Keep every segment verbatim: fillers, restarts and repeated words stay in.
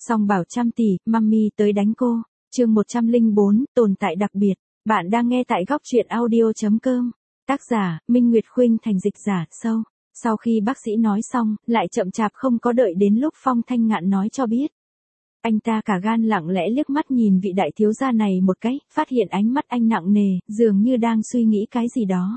Song bảo trăm tỷ, mummy tới đánh cô. Chương một trăm lẻ bốn, tồn tại đặc biệt. Bạn đang nghe tại góc truyện audio chấm com. Tác giả, Minh Nguyệt Khuynh thành dịch giả, sâu. Sau khi bác sĩ nói xong, lại chậm chạp không có đợi đến lúc Phong Thanh Ngạn nói cho biết. Anh ta cả gan lặng lẽ liếc mắt nhìn vị đại thiếu gia này một cái, phát hiện ánh mắt anh nặng nề, dường như đang suy nghĩ cái gì đó.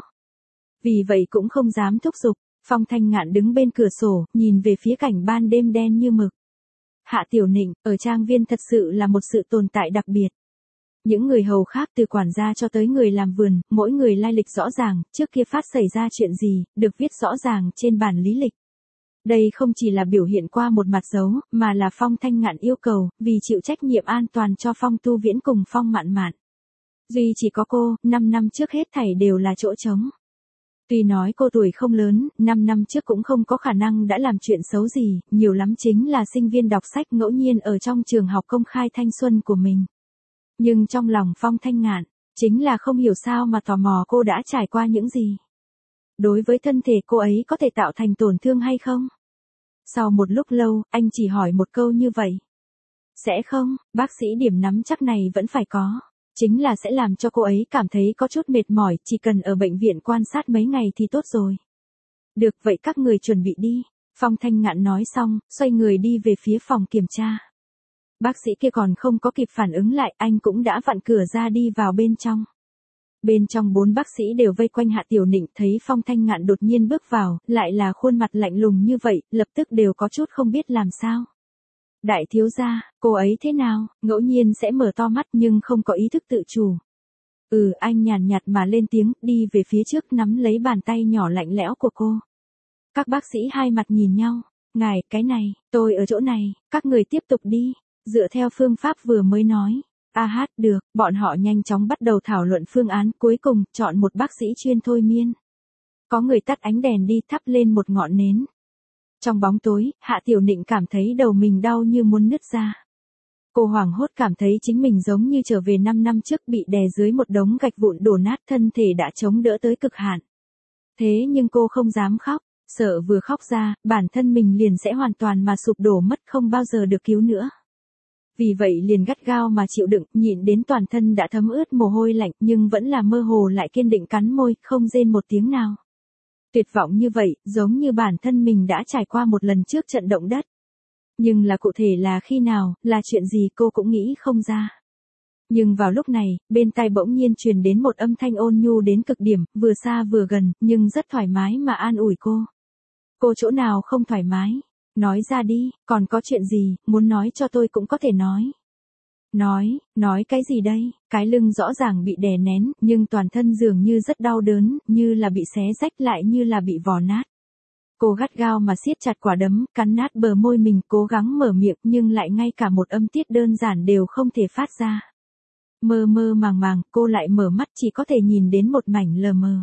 Vì vậy cũng không dám thúc giục. Phong Thanh Ngạn đứng bên cửa sổ, nhìn về phía cảnh ban đêm đen như mực. Hạ Tiểu Nịnh, ở trang viên thật sự là một sự tồn tại đặc biệt. Những người hầu khác từ quản gia cho tới người làm vườn, mỗi người lai lịch rõ ràng, trước kia phát xảy ra chuyện gì, được viết rõ ràng trên bản lý lịch. Đây không chỉ là biểu hiện qua một mặt dấu, mà là Phong Thanh Ngạn yêu cầu, vì chịu trách nhiệm an toàn cho Phong Tu Viễn cùng Phong Mạn Mạn. Duy chỉ có cô, năm năm trước hết thảy đều là chỗ trống. Tuy nói cô tuổi không lớn, năm năm trước cũng không có khả năng đã làm chuyện xấu gì, nhiều lắm chính là sinh viên đọc sách ngẫu nhiên ở trong trường học công khai thanh xuân của mình. Nhưng trong lòng Phong Thanh Ngạn, chính là không hiểu sao mà tò mò cô đã trải qua những gì. Đối với thân thể cô ấy có thể tạo thành tổn thương hay không? Sau một lúc lâu, anh chỉ hỏi một câu như vậy. Sẽ không, bác sĩ điểm nắm chắc này vẫn phải có. Chính là sẽ làm cho cô ấy cảm thấy có chút mệt mỏi, chỉ cần ở bệnh viện quan sát mấy ngày thì tốt rồi. Được, vậy các người chuẩn bị đi. Phong Thanh Ngạn nói xong, xoay người đi về phía phòng kiểm tra. Bác sĩ kia còn không có kịp phản ứng lại, anh cũng đã vặn cửa ra đi vào bên trong. Bên trong bốn bác sĩ đều vây quanh Hạ Tiểu Nịnh, thấy Phong Thanh Ngạn đột nhiên bước vào, lại là khuôn mặt lạnh lùng như vậy, lập tức đều có chút không biết làm sao. Đại thiếu gia, cô ấy thế nào, ngẫu nhiên sẽ mở to mắt nhưng không có ý thức tự chủ. Ừ, anh nhàn nhạt mà lên tiếng, đi về phía trước nắm lấy bàn tay nhỏ lạnh lẽo của cô. Các bác sĩ hai mặt nhìn nhau, ngài, cái này, tôi ở chỗ này, các người tiếp tục đi, dựa theo phương pháp vừa mới nói. A hát, được, bọn họ nhanh chóng bắt đầu thảo luận phương án, cuối cùng, chọn một bác sĩ chuyên thôi miên. Có người tắt ánh đèn đi, thắp lên một ngọn nến. Trong bóng tối, Hạ Tiểu Nịnh cảm thấy đầu mình đau như muốn nứt ra. Cô hoảng hốt cảm thấy chính mình giống như trở về năm năm trước bị đè dưới một đống gạch vụn đổ nát, thân thể đã chống đỡ tới cực hạn. Thế nhưng cô không dám khóc, sợ vừa khóc ra, bản thân mình liền sẽ hoàn toàn mà sụp đổ mất, không bao giờ được cứu nữa. Vì vậy liền gắt gao mà chịu đựng, nhịn đến toàn thân đã thấm ướt mồ hôi lạnh, nhưng vẫn là mơ hồ lại kiên định cắn môi, không rên một tiếng nào. Tuyệt vọng như vậy, giống như bản thân mình đã trải qua một lần trước trận động đất. Nhưng là cụ thể là khi nào, là chuyện gì cô cũng nghĩ không ra. Nhưng vào lúc này, bên tai bỗng nhiên truyền đến một âm thanh ôn nhu đến cực điểm, vừa xa vừa gần, nhưng rất thoải mái mà an ủi cô. Cô chỗ nào không thoải mái? Nói ra đi, còn có chuyện gì, muốn nói cho tôi cũng có thể nói. Nói, nói cái gì đây? Cái lưng rõ ràng bị đè nén, nhưng toàn thân dường như rất đau đớn, như là bị xé rách lại như là bị vò nát. Cô gắt gao mà siết chặt quả đấm, cắn nát bờ môi mình, cố gắng mở miệng nhưng lại ngay cả một âm tiết đơn giản đều không thể phát ra. Mơ mơ màng màng, cô lại mở mắt chỉ có thể nhìn đến một mảnh lờ mờ.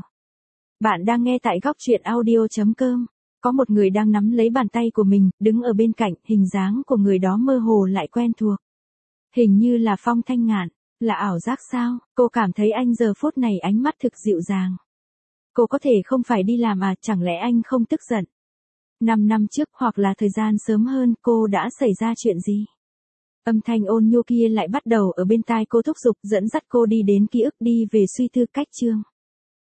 Bạn đang nghe tại góc truyện audio chấm com. Có một người đang nắm lấy bàn tay của mình, đứng ở bên cạnh, hình dáng của người đó mơ hồ lại quen thuộc. Hình như là Phong Thanh Ngạn, là ảo giác sao? Cô cảm thấy anh giờ phút này ánh mắt thực dịu dàng. Cô có thể không phải đi làm à, chẳng lẽ anh không tức giận? Năm năm trước hoặc là thời gian sớm hơn, cô đã xảy ra chuyện gì? Âm thanh ôn nhu kia lại bắt đầu ở bên tai cô thúc giục, dẫn dắt cô đi đến ký ức, đi về suy tư cách chương.